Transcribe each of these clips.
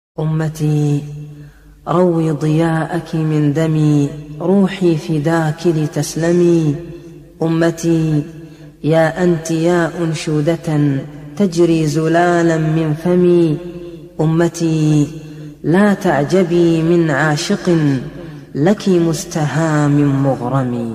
أمتي روي ضياءك من دمي، روحي فداك لتسلمي. أمتي يا أنت يا أنشودة تجري زلالا من فمي. أمتي لا تعجبي من عاشق لك مستهام مغرم.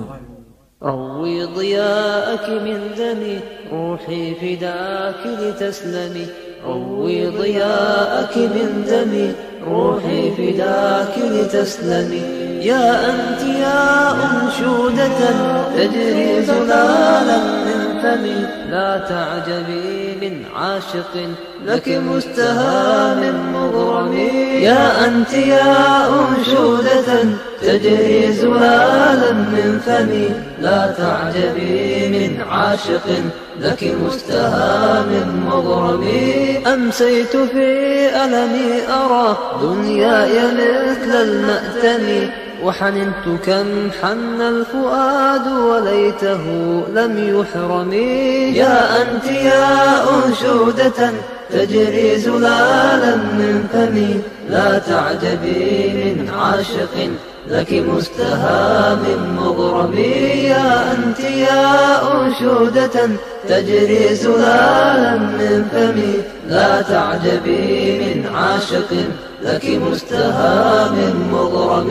روي ضياءك من دمي، روحي فداك لتسلمي. روي ضياءك من دمي، روحي فداك لتسلمي. يا أنت يا أنشودة تجري زلالا من فمي، لا تعجبي من عاشق لك مستهام مغرم. يا أنت يا أنشودة تجري زلالا من فمي، لا تعجبي من عاشق لك مستهام مغرم. أمسيت في ألمي أرى دنياي مثل المأتم، وحننت كم حن الفؤاد وليته لم يحرم. يا أنت يا أنشودة تجري زلالا من فمي، لا تعجبي من عاشق لك مستهام مغرم. يا أنت يا أنشودة تجري زلالا من فمي، لا تعجبي من عاشق لك مستهام مغرم.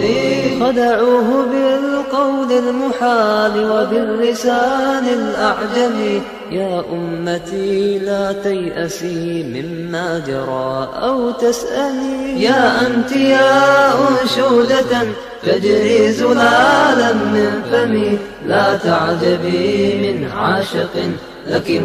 خدعوه بالقول المحال وباللسان الأعجمي. يا أمتي لا تيأسي مما جرى أو تسألي. يا أنت يا أنشودة تجري زلالا من فمي، لا تعجبي من عاشق لك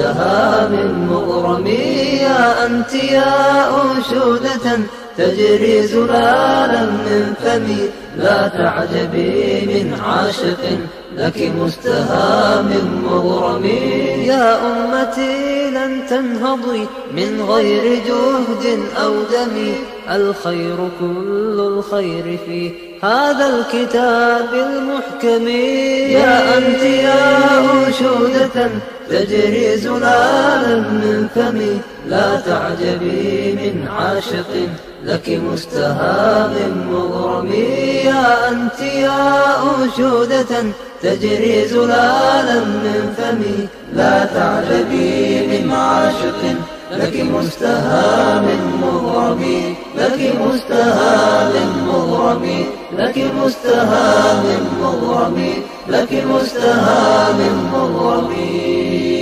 مستهام مغرم. يا أنت يا أنشودة تجري زلالا من فمي، لا تعجبي من عاشق لك مستهام مغرم. يا أمتي لن تنهضي من غير جهد أو دم، الخير كل الخير في هذا الكتاب المحكم. يا أنت يا أنشودة تجري زلالا من فمي، لا تعجبي من عاشق لك مستهام مغرم. يا أنت يا أنشودة تجري زلالا من فمي، لا تعجبي من عاشق لك مستهام مغرم. لك مستهام مغرم. لك مستهام مغرم. لك مستهام مغرم.